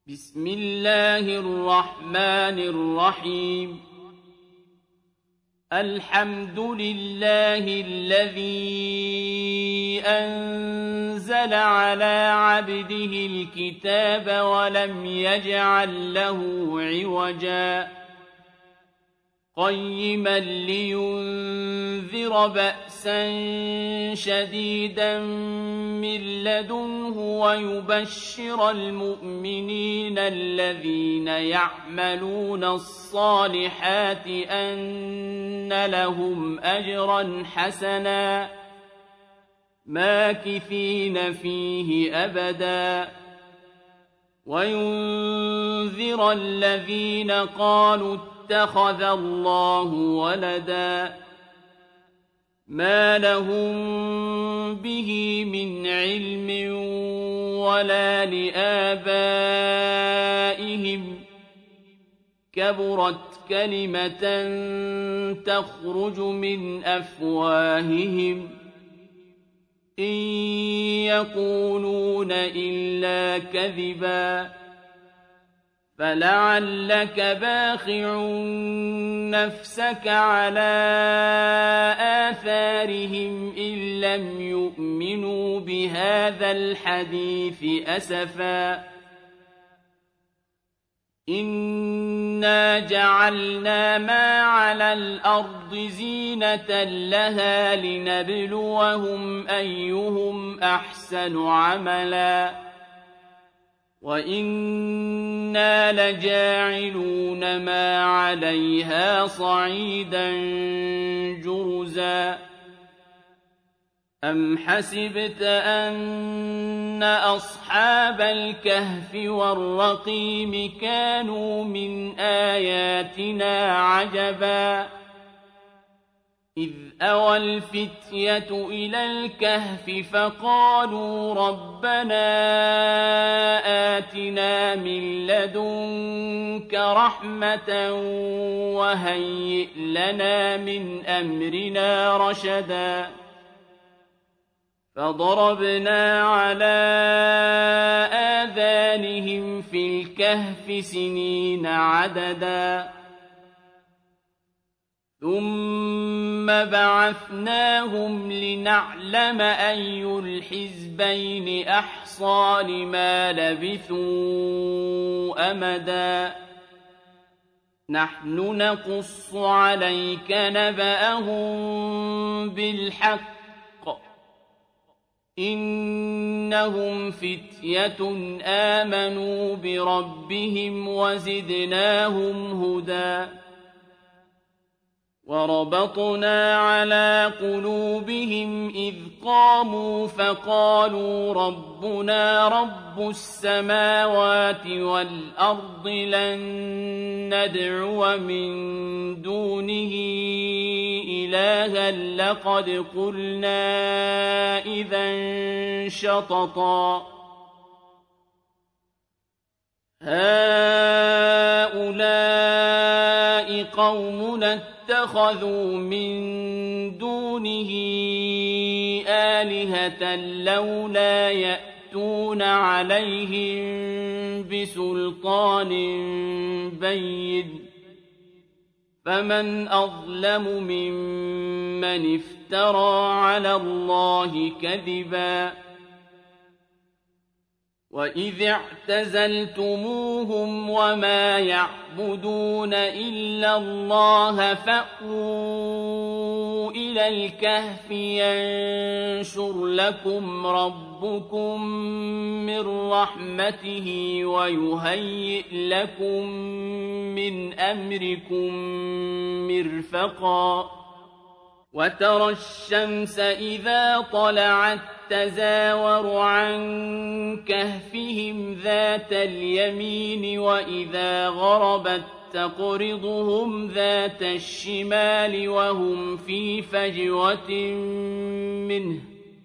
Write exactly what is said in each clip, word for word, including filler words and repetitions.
بسم الله الرحمن الرحيم الحمد لله الذي أنزل على عبده الكتاب ولم يجعل له عوجا قيما لينذر بأسا شديدا من لدنه ويبشر المؤمنين الذين يعملون الصالحات أن لهم أجرا حسنا ماكثين فيه أبدا وينذر الذين قالوا اتخذ الله ولدا ما لهم به من علم ولا لآبائهم كبرت كلمة تخرج من أفواههم إن يقولون إلا كذبا فلعلك باخع نفسك على آثارهم إن لم يؤمنوا بهذا الحديث أسفا إنا جعلنا ما على الأرض زينة لها لنبلوهم أيهم أحسن عملا وإنا لجاعلون ما عليها صعيدا جرزا أم حسبت أن أصحاب الكهف والرقيم كانوا من آياتنا عجبا إذ أوى الفتية إلى الكهف فقالوا ربنا آتنا من لدنك رحمة وهيئ لنا من أمرنا رشدا فضربنا على آذانهم في الكهف سنين عددا ثم بعثناهم لنعلم أي الحزبين أحصى لما لبثوا أمدا نحن نقص عليك نبأهم بالحق إنهم فتية آمنوا بربهم وزدناهم هدى وربطنا على قلوبهم إذ قاموا فقالوا ربنا رب السماوات والأرض لن ندعو من دونه إلها لقد قلنا إذا شططا هؤلاء قومنا اتخذوا من دونه آلهة لولا يأتون عليهم بسلطان بين فمن أظلم ممن افترى على الله كذبا وإذ اعتزلتموهم وما يعبدون إلا الله فأووا إلى الكهف ينشر لكم ربكم من رحمته ويهيئ لكم من أمركم مرفقا وترى الشمس إذا طلعت تزاور عن كهفهم ذات اليمين وإذا غربت تقرضهم ذات الشمال وهم في فجوة منه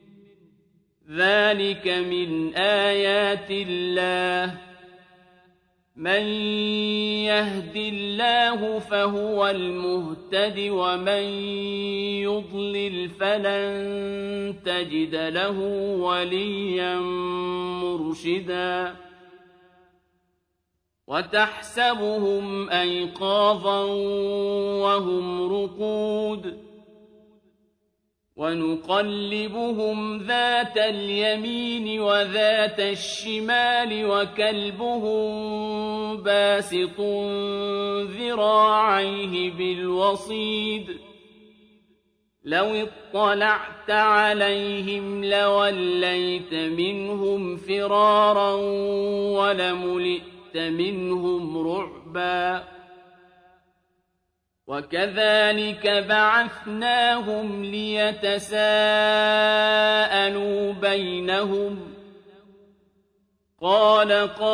ذلك من آيات الله من يهد الله فهو المهتد ومن يضلل فلن تجد له وليا مرشدا وتحسبهم أيقاظا وهم رقود ونقلبهم ذات اليمين وذات الشمال وكلبهم باسط ذراعيه بالوصيد لو اطلعت عليهم لوليت منهم فرارا ولملئت منهم رعبا وكذلك بعثناهم ليتساءلوا بينهم قال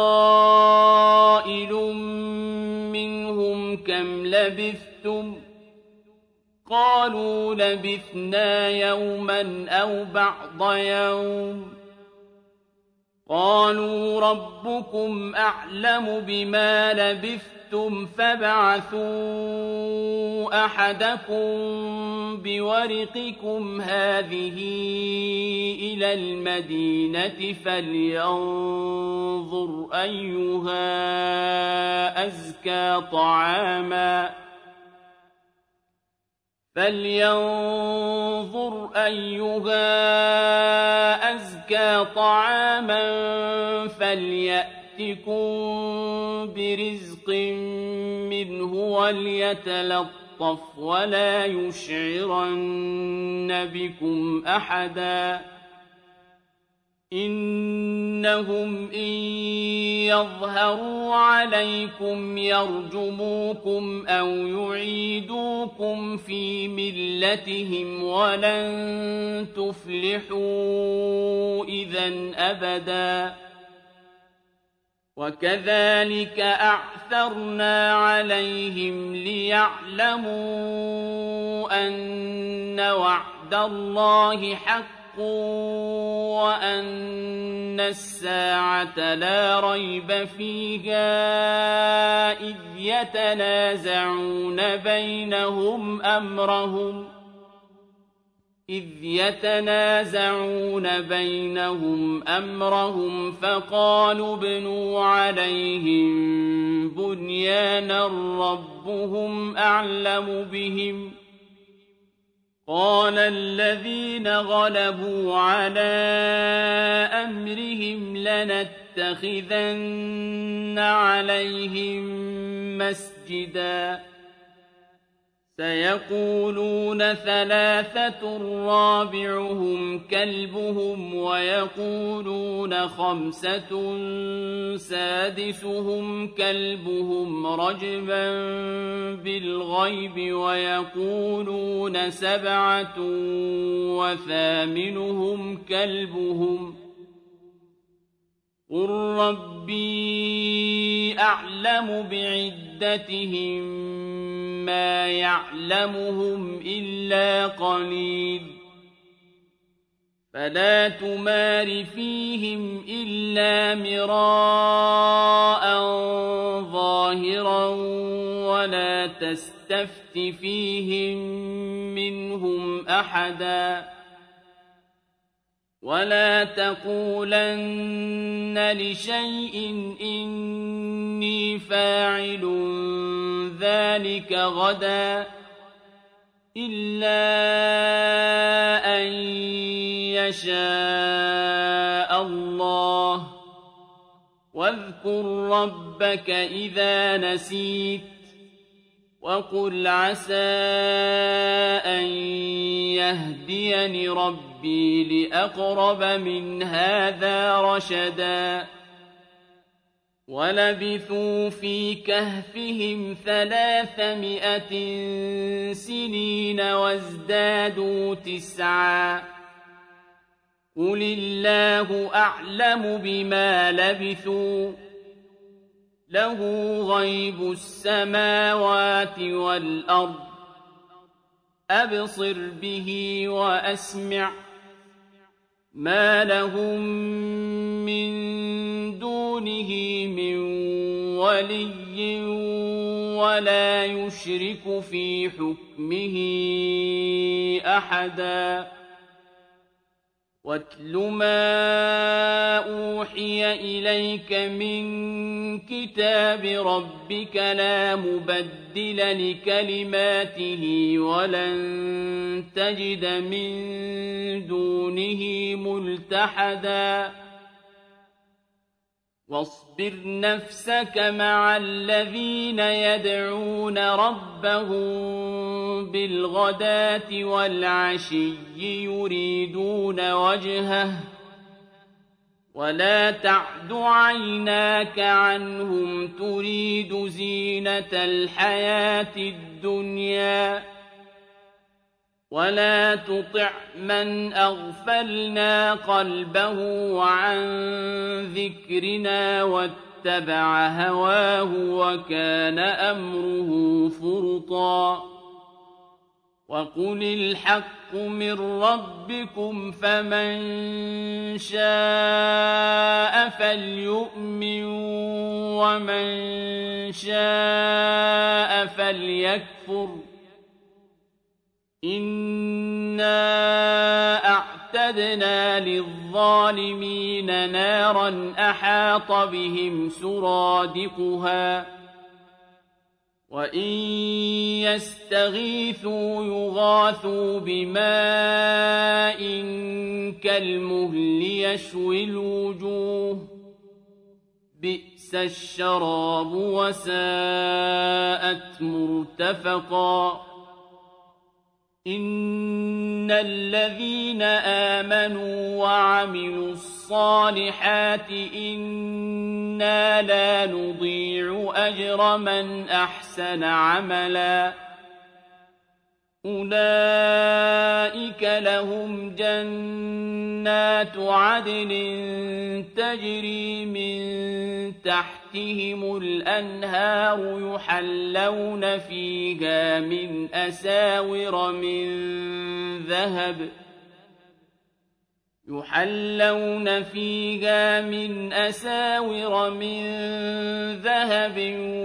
قائل منهم كم لبثتم قالوا لبثنا يوما أو بعض يوم قالوا ربكم أعلم بما لبثتم فابعثوا أحدكم بورقكم هذه إلى المدينة فلينظر أيها أزكى طعاما فلينظر أيها أزكى طعاما فليأتكم برزق منه وليتلطف ولا يشعرن بكم أحدا إنهم إن يظهروا عليكم يرجموكم أو يعيدوكم في ملتهم ولن تفلحوا إذن أبدا وكذلك أعثرنا عليهم ليعلموا أن وعد الله حق وأن الساعة لا ريب فيها إذ يتنازعون بينهم أمرهم إذ يتنازعون بينهم أمرهم فقالوا ابنوا عليهم بنيانا ربهم أعلم بهم قال الذين غلبوا على أمرهم لنتخذن عليهم مسجدا سيقولون ثلاثة رابعهم كلبهم ويقولون خمسة سادسهم كلبهم رجما بالغيب ويقولون سبعة وثامنهم كلبهم قل ربي أعلم بعدتهم ما يعلمهم إلا قليل فلا تمار فيهم إلا مراء ظاهرا ولا تستفت فيهم منهم أحدا ولا تقولن لشيء إني فاعل ذلك غدا إلا أن يشاء الله واذكر ربك إذا نسيت وقل عسى أن يهديني ربي لأقرب من هذا رشدا ولبثوا في كهفهم ثلاثمائة سنين وازدادوا تسعا قل الله أعلم بما لبثوا له غيب السماوات والأرض أبصر به وأسمع ما لهم من دونه من ولي ولا يشرك في حكمه أحدا واتل ما أوحي إليك من كتاب ربك لا مبدل لكلماته ولن تجد من دونه ملتحدا واصبر نفسك مع الذين يدعون ربهم بالغداة والعشي يريدون وجهه ولا تعد عيناك عنهم تريد زينة الحياة الدنيا ولا تطع من أغفلنا قلبه عن ذكرنا واتبع هواه وكان أمره فرطا وقل الحق من ربكم فمن شاء فليؤمن ومن شاء فليكفر إنا أعتدنا للظالمين نارا أحاط بهم سرادقها وإن يستغيثوا يغاثوا بماء كالمهل يشوي الوجوه بئس الشراب وساءت مرتفقا إن الذين آمنوا وعملوا الصالحات إنا لا نضيع أجر من أحسن عملا أولئك لهم جنات عدن تجري من تحتهم الأنهار يحلون فيها من أساور من ذهب يحلون فيها من أساور من ذهب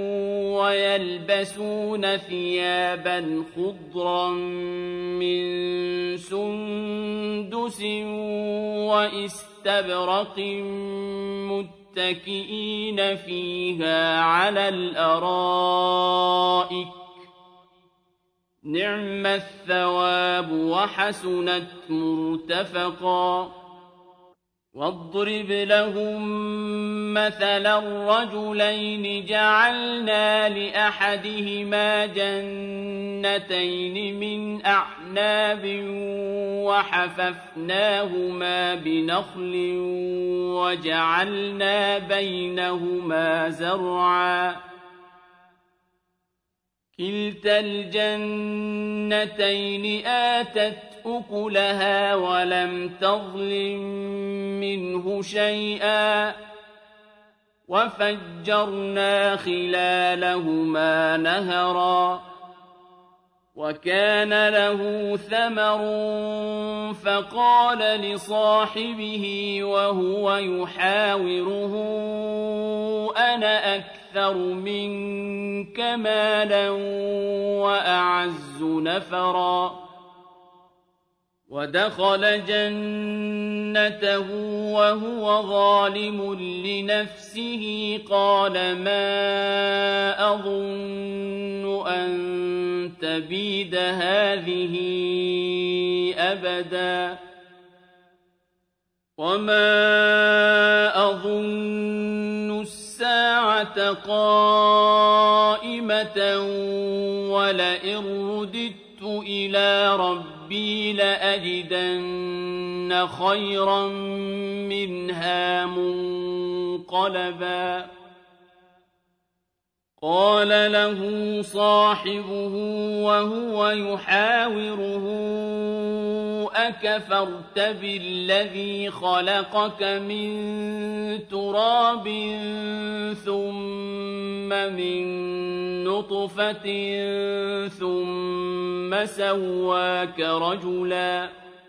ويلبسون ثيابا خضرا من سندس واستبرق متكئين فيها على الأرائك نعم الثواب وحسنت مرتفقا واضرب لهم مثلا الرجلين جعلنا لأحدهما جنتين من أعناب وحففناهما بنخل وجعلنا بينهما زرعا كلتا الجنتين آتت أكلها ولم تظلم منه شيئا وفجرنا خلالهما نهرا وكان له ثمر فقال لصاحبه وهو يحاوره أنا أكثر منك مالا وأعز نفرا ودخل جنته وهو ظالم لنفسه قال ما أظن أن تبيد هذه أبدا وما أظن الساعة قائمة ولئن رددت إلى ربي لأجدن خيرا منها منقلبا قال له صاحبه وهو يحاوره أكفرت بالذي خلقك من تراب ثم من نطفة ثم سواك رجلا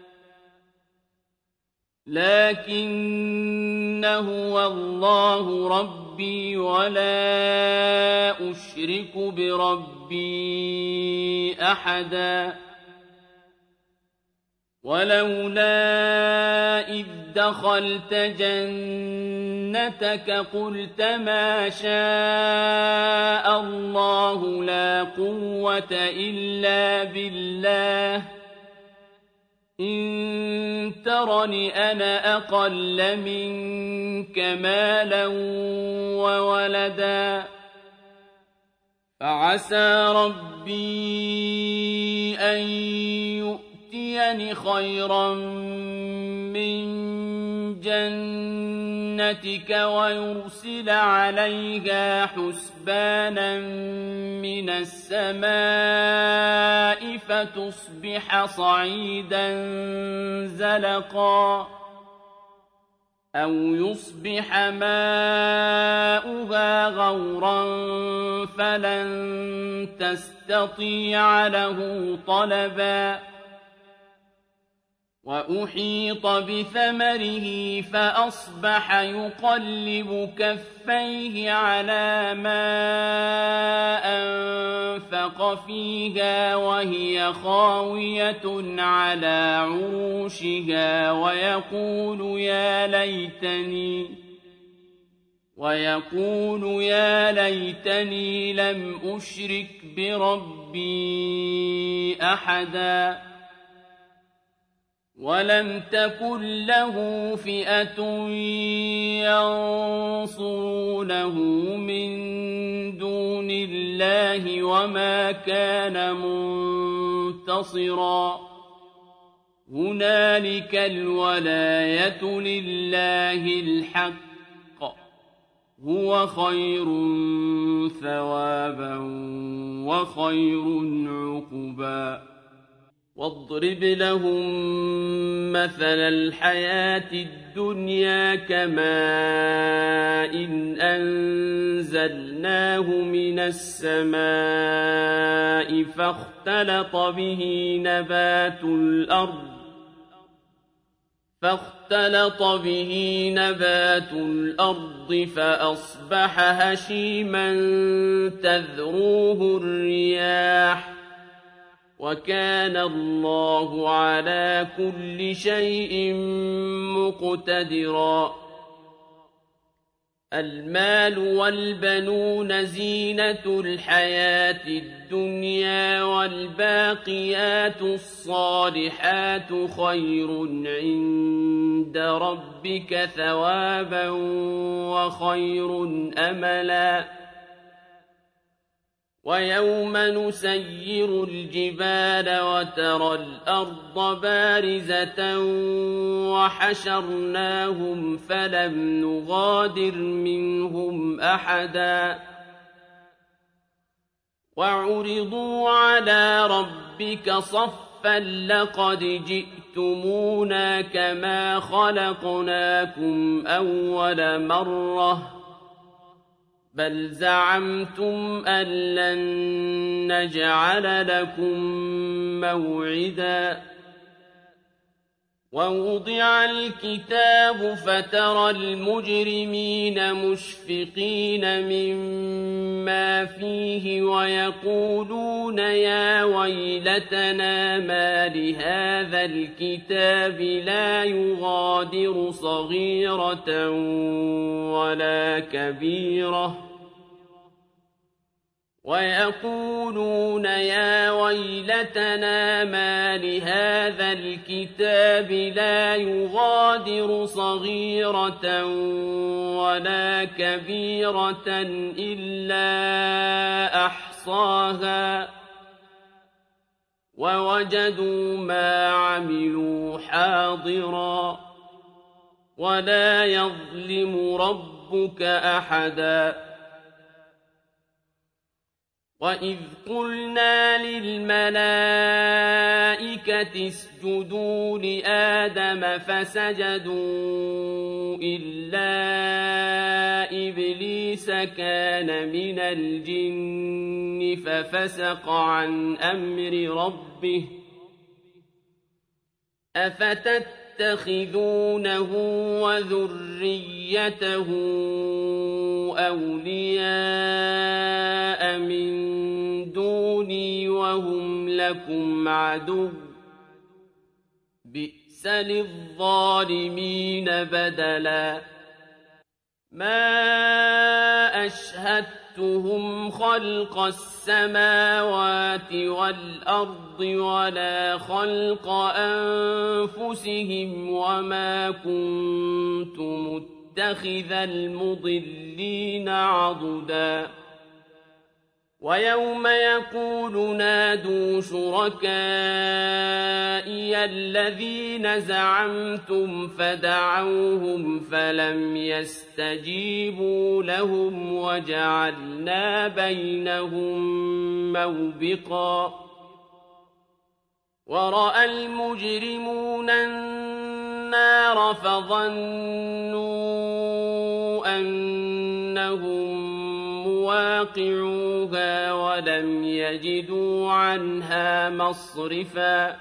لكن هو الله ربي ولا أشرك بربي أحدا ولولا إذ دخلت جنتك قلت ما شاء الله لا قوة إلا بالله إن ترني أنا أقل منك مالا وولدا فعسى ربي أن يؤتيني خيرا من جنتك ويرسل عليها حسبانا من السماء فتصبح صعيدا زلقا أو يصبح ماؤها غورا فلن تستطيع له طلبا وأحيط بثمره فأصبح يقلب كفيه على ما أنفق فيها وهي خاوية على عروشها ويقول يا ليتني ويقول يا ليتني لم أشرك بربي أحدا ولم تكن له فئة ينصرونه من دون الله وما كان منتصرا هنالك الولاية لله الحق هو خير ثوابا وخير عقبا واضرب لهم مثل الحياة الدنيا كماء إن أنزلناه من السماء فاختلط به نبات الأرض فاختلط به نبات الأرض فأصبح هشيما تذروه الرياح وكان الله على كل شيء مقتدرا المال والبنون زينة الحياة الدنيا والباقيات الصالحات خير عند ربك ثوابا وخير أملا ويوم نسير الجبال وترى الأرض بارزة وحشرناهم فلم نغادر منهم أحدا وعرضوا على ربك صفا لقد جئتمونا كما خلقناكم أول مرة بل زعمتم أن لن نجعل لكم موعدا ووضع الكتاب فترى المجرمين مشفقين مما فيه ويقولون يا ويلتنا ما لهذا الكتاب لا يغادر صغيرة ولا كبيرة ويقولون يا ويلتنا ما لهذا الكتاب لا يغادر صغيرة ولا كبيرة إلا أحصاها ووجدوا ما عملوا حاضرا ولا يظلم ربك أحدا وَإِذْ قُلْنَا لِلْمَلَائِكَةِ اسْجُدُوا لِآدَمَ فَسَجَدُوا إِلَّا إِبْلِيسَ كَانَ مِنَ الْجِنِّ فَفَسَقَ عَنْ أَمْرِ رَبِّهِ أَفَتَتَّخِذُونَهُ وَذُرِّيَّتَهُ أَوْلِيَاءَ مِن دُونِي وَهُمْ لَكُمْ عَدُوٌّ ۚ بئس للظالمين بدلا ما أشهدتهم خلق السماوات والأرض ولا خلق أنفسهم وما كنت متخذ المضلين عضدا ويوم يقول نادوا شركائي الذين زعمتم فدعوهم فلم يستجيبوا لهم وجعلنا بينهم موبقا ورأى المجرمون النار فظنوا أنهم مواقعوها ولم يجدوا عنها مصرفا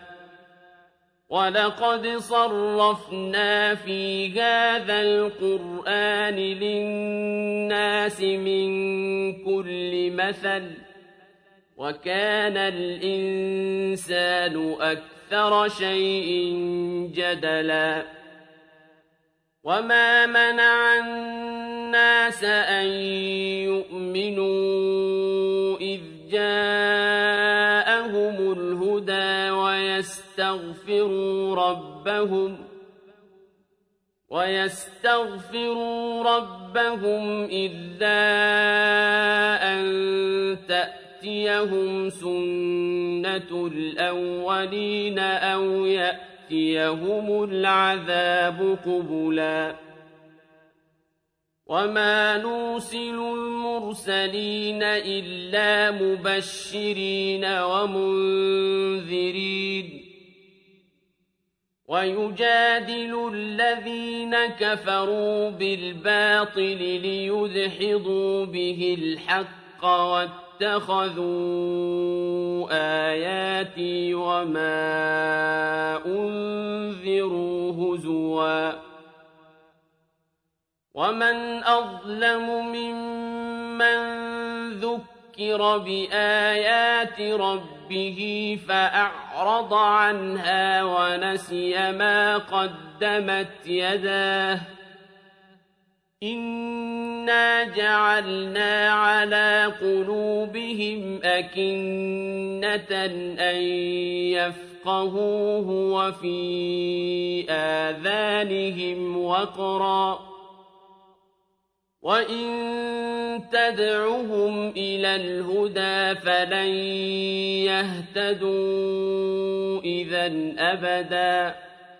ولقد صرفنا في هذا القرآن للناس من كل مثل وكان الإنسان أكثر شيء جدلا وما منع الناس أن يؤمنوا إذ جاءهم الهدى ويستغفروا ربهم ويستغفروا ربهم إلا أن تأتيهم سنة الأولين أو يأتيهم يأتيهم العذاب قبلا وما نرسل المرسلين إلا مبشرين ومنذرين ويجادل الذين كفروا بالباطل ليدحضوا به الحق اتخذوا آياتي وما أنذروا هزوا ومن أظلم ممن ذكر بآيات ربه فأعرض عنها ونسي ما قدمت يداه إنا جعلنا على قلوبهم أكنة أن يفقهوه وفي آذانهم وقرا وإن تدعهم إلى الهدى فلن يهتدوا إذا أبدا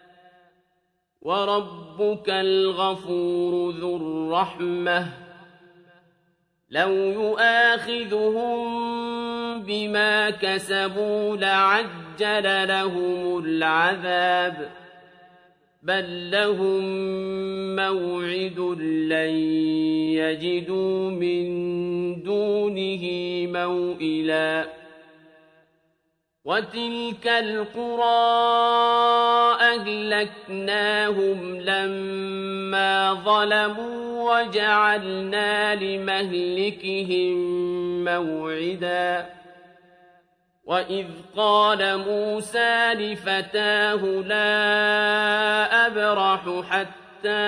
وربك الغفور ذو الرحمة لو يؤاخذهم بما كسبوا لعجل لهم العذاب بل لهم موعد لن يجدوا من دونه موئلا وتلك القرى أهلكناهم لما ظلموا وجعلنا لمهلكهم موعدا وإذ قال موسى لفتاه لا أبرح حتى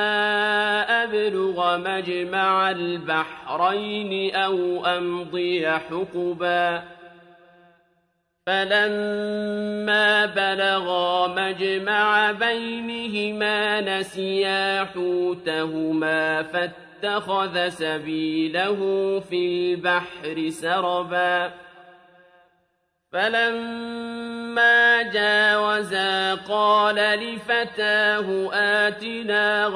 أبلغ مجمع البحرين أو أمضي حقبا فلما بلغا مجمع بينهما نسيا حوتهما فاتخذ سبيله في البحر سربا فلما جاوزا قال لفتاه آتنا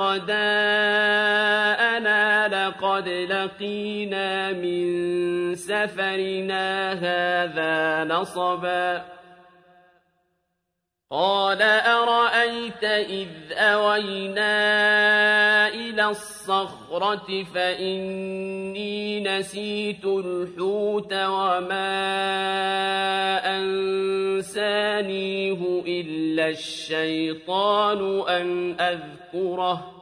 غداءنا لقد لقينا من سفرنا هذا نصبا قال أرأيت إذ أوينا إلى الصخرة فإني نسيت الحوت وما أنسانيه إلا الشيطان أن أذكره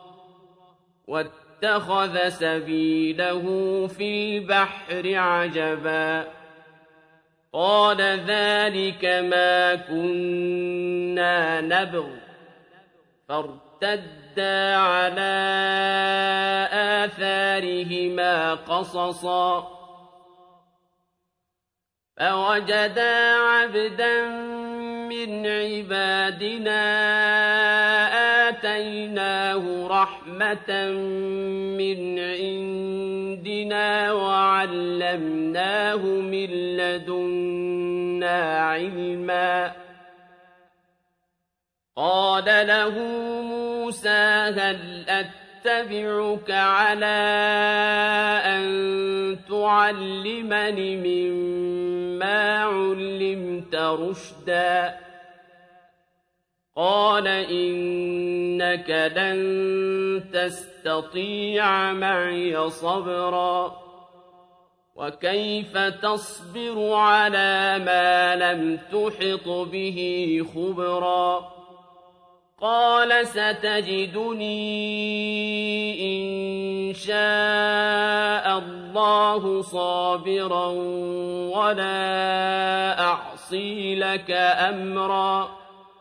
واتخذ سبيله في البحر عجبا قال ذلك ما كنا نبغ فارتدا على آثارهما قصصا فوجدا عبدا من عبادنا آتيناه رحمة من عندنا وعلمناه من لدنا علما قال له موسى هل أتبعك على أن تعلمني مما علمت رشدا قال إنك لن تستطيع معي صبرا وكيف تصبر على ما لم تحط به خبرا قال ستجدني إن شاء الله صابرا ولا أعصي لك أمرا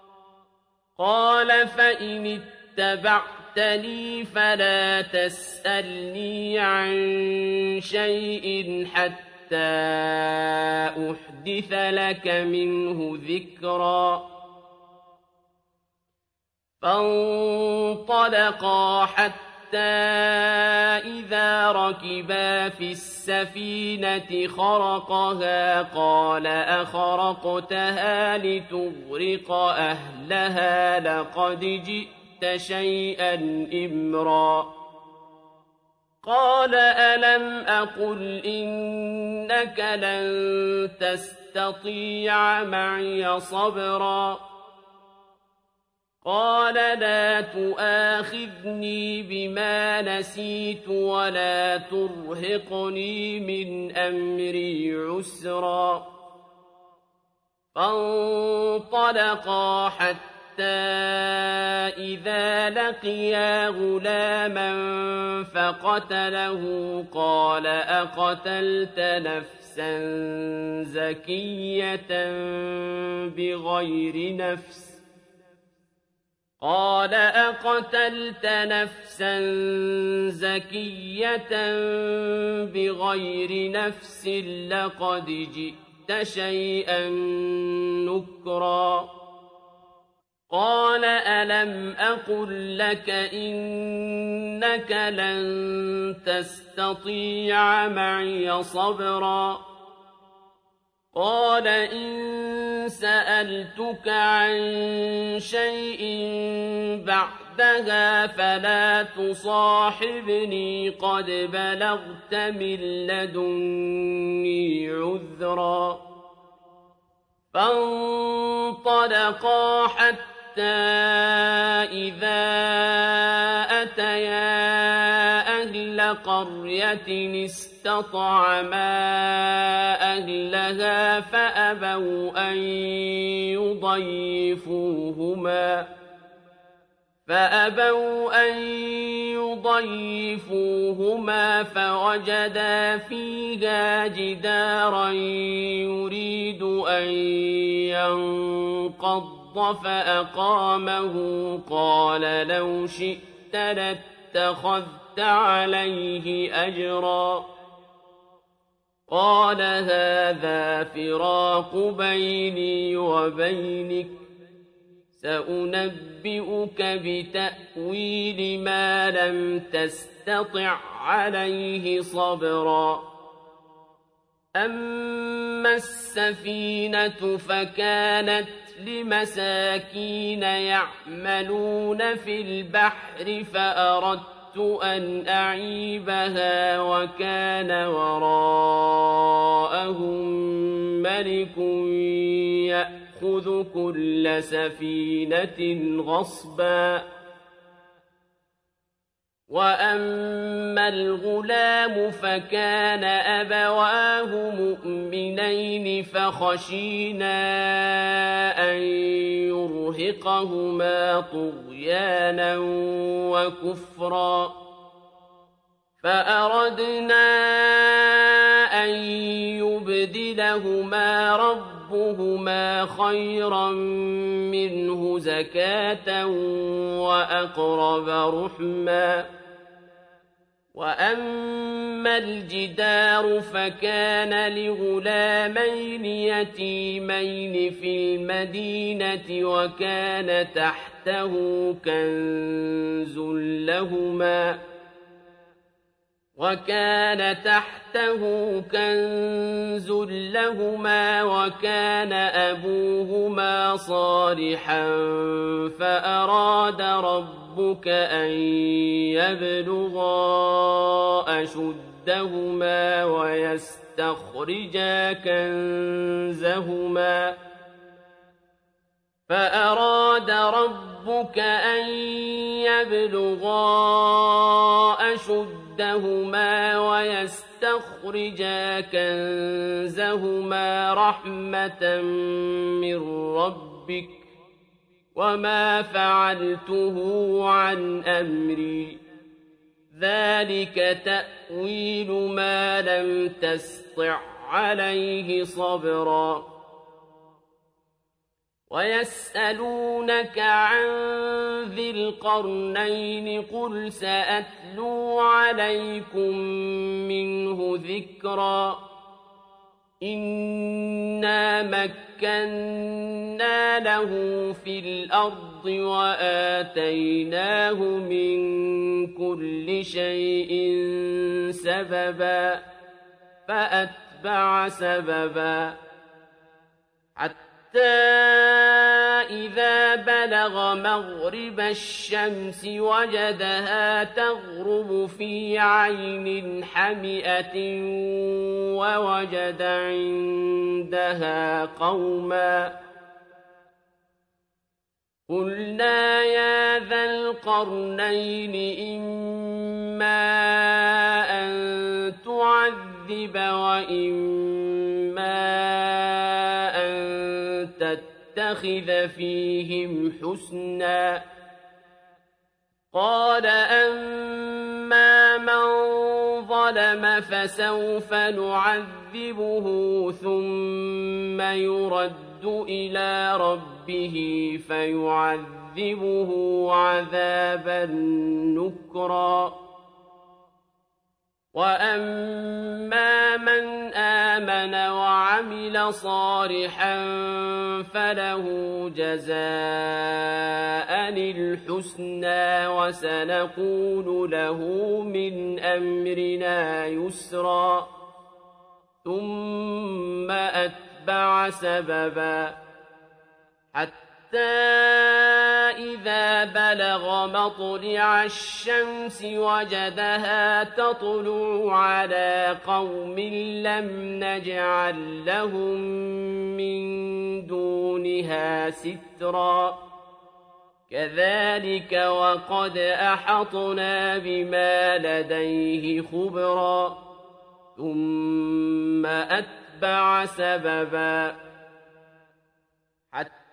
قال فإن اتبعتني فلا تسألني عن شيء حتى أحدث لك منه ذكرا فانطلقا حتى إذا ركبا في السفينة خرقها قال أخرقتها لتغرق أهلها لقد جئت شيئا إمرا قال ألم أقل إنك لن تستطيع معي صبرا قال لا تؤاخذني بما نسيت ولا ترهقني من أمري عسرا فانطلقا حتى إذا لقيا غلاما فقتله قال أقتلت نفسا زكية بغير نفس قال أقتلت نفسا زكية بغير نفس لقد جئت شيئا نكرا قال ألم أقل لك إنك لن تستطيع معي صبرا قال إن سألتك عن شيء بعدها فلا تصاحبني قد بلغت من لدني عذرا فانطلقا حتى إذا أتيا أهل قرية استطعما أهلها فأبوا أن يضيفوهما فأبوا أن يضيفوهما فوجدا فيها جدارا يريد أن ينقض فأقامه قال لو شئت لاتخذت عليه أجرا قال هذا فراق بيني وبينك سأنبئك بتأويل ما لم تستطع عليه صبرا أما السفينة فكانت لمساكين يعملون في البحر فأردت أن أعيبها وكان وراءهم ملك يأخذ كل سفينة غصبا وأما الغلام فكان أبواه مؤمنين فخشينا أن يرهقهما طغيانا وكفرا فأردنا أن يبدلهما ربهما خيرا منه زكاة وأقرب رحما وأما الجدار فكان لغلامين يتيمين في المدينة وكان تحته كنز لهما وكان تحته كنز لهما وكان أبوهما صالحا فأراد ربك أن يبلغا أشدهما ويستخرجا كنزهما فأراد ربك أن يبلغا أشدهما ويستخرجا كنزهما رحمة من ربك وما فعلته عن أمري ذلك تأويل ما لم تسطع عليه صبرا ويسألونك عن ذي القرنين قل سأتلو عليكم منه ذكرا إنا مكنا له في الأرض وآتيناه من كل شيء سببا فأتبع سببا حتى إذا بلغ مغرب الشمس وجدها تغرب في عين حمئة ووجد عندها قوما قلنا يا ذا القرنين إما أن تعذب وإما أن تتخذ فيهم حسنا قال أما من ظلم فسوف نعذبه ثم يرد إلى ربه فيعذبه عذابا نكرا وأما من آمن وعمل صالحا فله جزاء الحسنى وسنقول له من أمرنا يسرا ثم أتبع سببا حتى إذا بلغ مطلع الشمس وجدها تطلع على قوم لم نجعل لهم من دونها سترا كذلك وقد أحطنا بما لديه خبرا ثم أتبع سببا حتى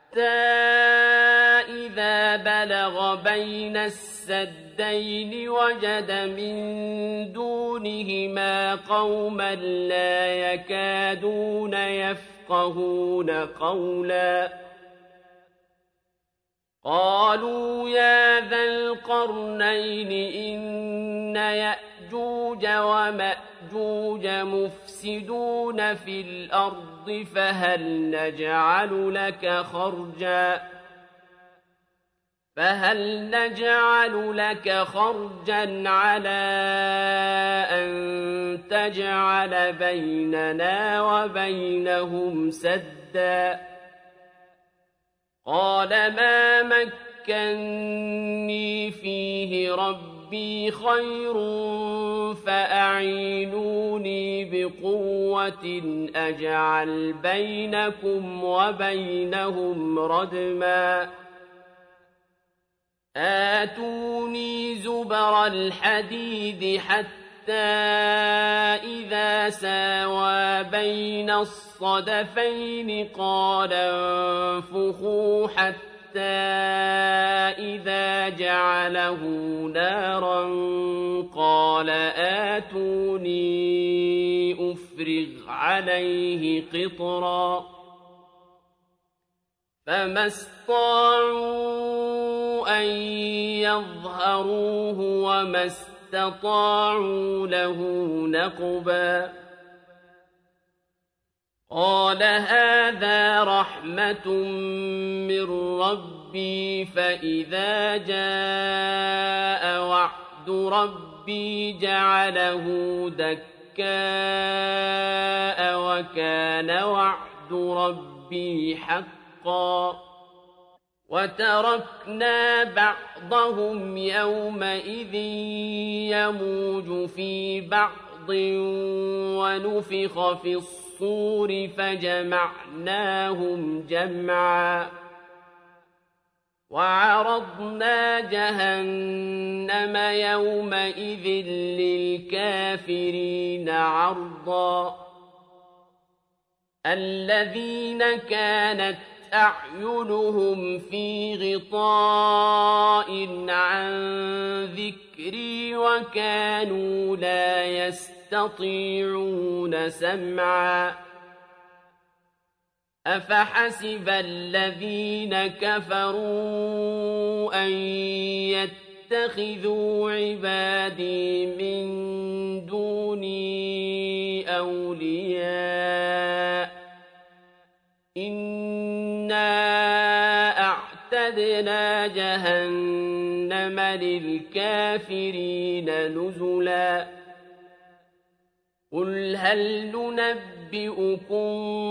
إذا بلغ بين السدين وجد من دونهما قوما لا يكادون يفقهون قولا قالوا يا ذا القرنين إن يأجوج ومأجوج مفسدون في الأرض فهل نجعل لك خرجا فهل نجعل لك خرجا على أن تجعل بيننا وبينهم سدا قال ما مكني فيه ربي خير فأعينوني بقوة أجعل بينكم وبينهم ردما آتوني زبر الحديد حتى إذا ساوى بين الصدفين قال انفخوا حتى إذا جعله نارا قال آتوني أفرغ عليه قطرا فما استطاعوا أن يظهروه وما استطاعوا له نقبا قال هذا رحمة من ربي فإذا جاء وعد ربي جعله دكاء وكان وعد ربي حقا وتركنا بعضهم يومئذ يموج في بعض ونفخ في الصور فجمعناهم جمعا وعرضنا جهنم يومئذ للكافرين عرضا الذين كانت أعينهم في غطاء عن ذكري وكانوا لا يستطيعون سمعا أفحسب الذين كفروا أن يتخذوا عبادي من دوني أولياء إنا أعتدنا جهنم للكافرين نزلا قل هل ننبئكم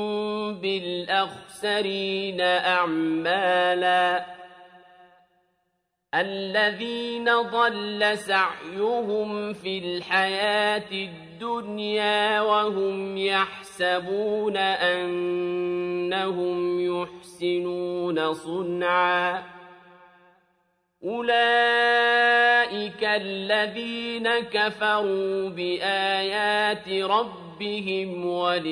بالأخسرين أعمالا الذين ضل سعيهم في الحياة الدنيا وهم يحسبون أنهم يحسنون صنعا أولئك الذين كفروا بآيات ربهم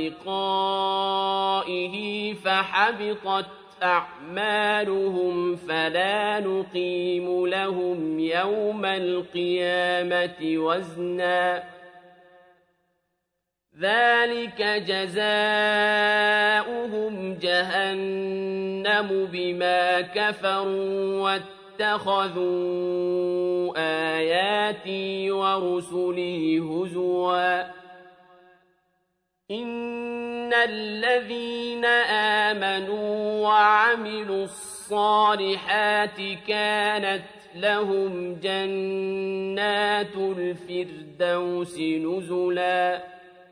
ولقائه فحبطت أعمالهم فلا نقيم لهم يوم القيامة وزنا ذلك جزاؤهم جهنم بما كفروا واتخذوا آياتي ورسلي هزوا إن الذين آمنوا وعملوا الصالحات كانت لهم جنات الفردوس نزلا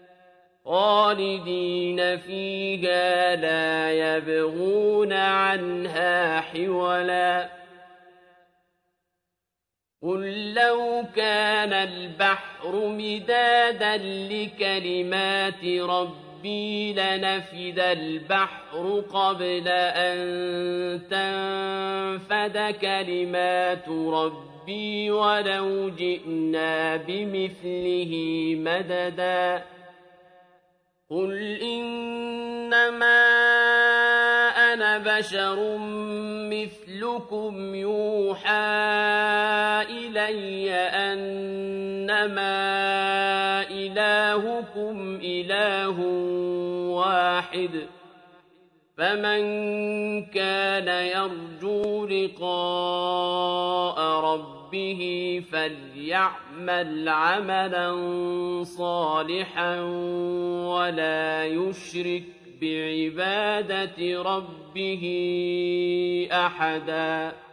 خالدين فيها لا يبغون عنها حولا قل لو كان البحر مدادا لكلمات ربي لنفد البحر قبل أن تنفد كلمات ربي ولو جئنا بمثله مددا قل إنما أنا بشر مثلكم يوحى إلي أنما إلهكم إله واحد فمن كان يرجو لقاء ربه فليعمل عملا صالحا ولا يشرك بعبادة ربه أحدا